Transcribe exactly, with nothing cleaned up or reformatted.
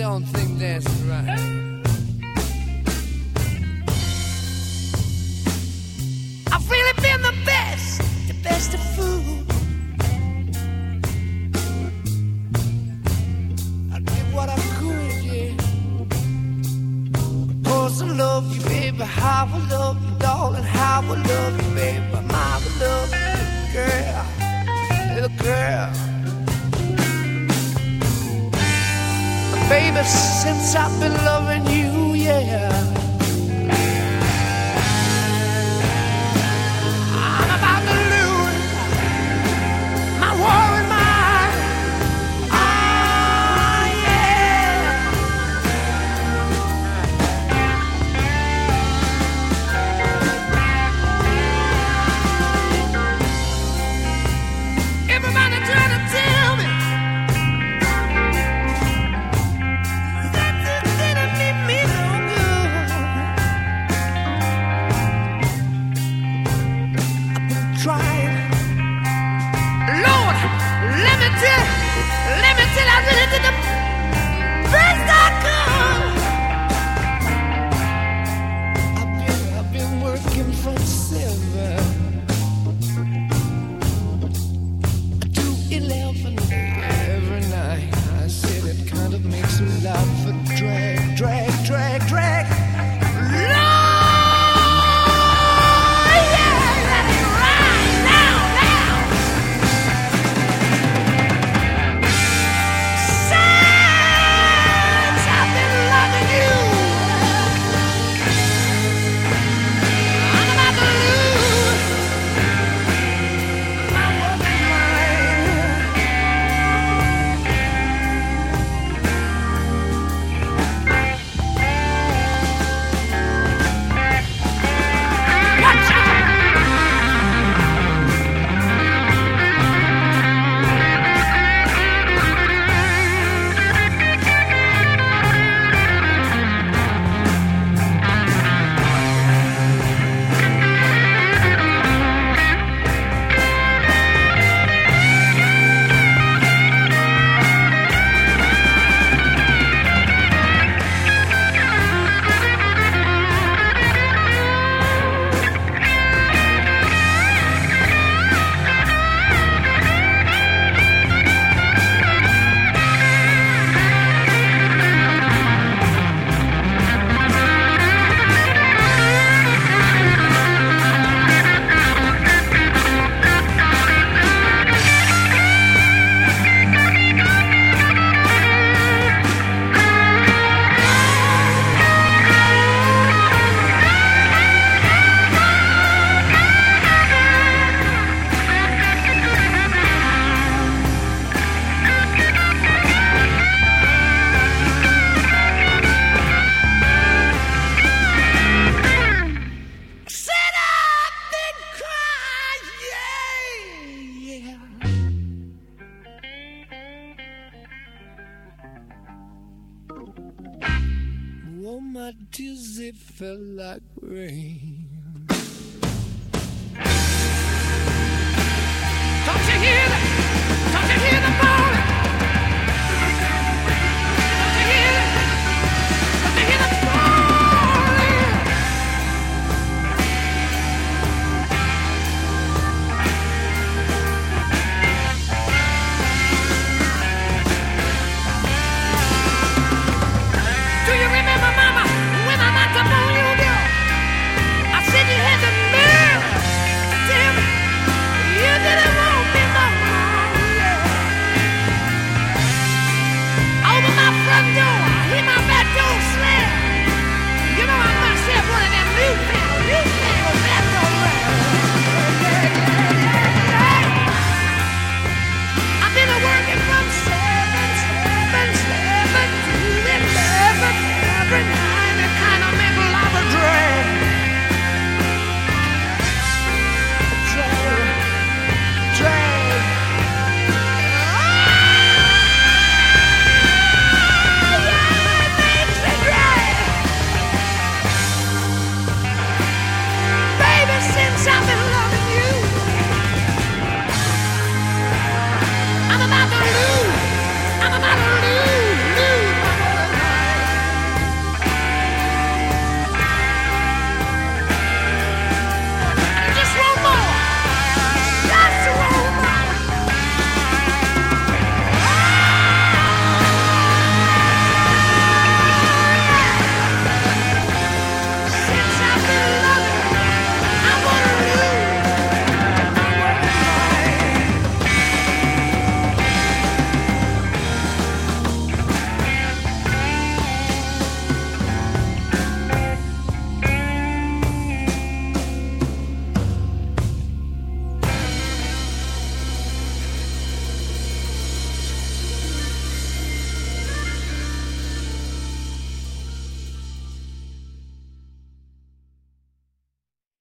don't think that's right. I've really been the best, the best of food. I did what I could, yeah. Of course I love you, baby. How I love you, darling. How I love you, baby. My love you, girl, little girl. Baby, since I've been loving you, yeah, I'm about to lose my war and mind. Ah, yeah. Everybody trying to tell me drag, drag, drag, drag. Oh, my tears, they fell like rain.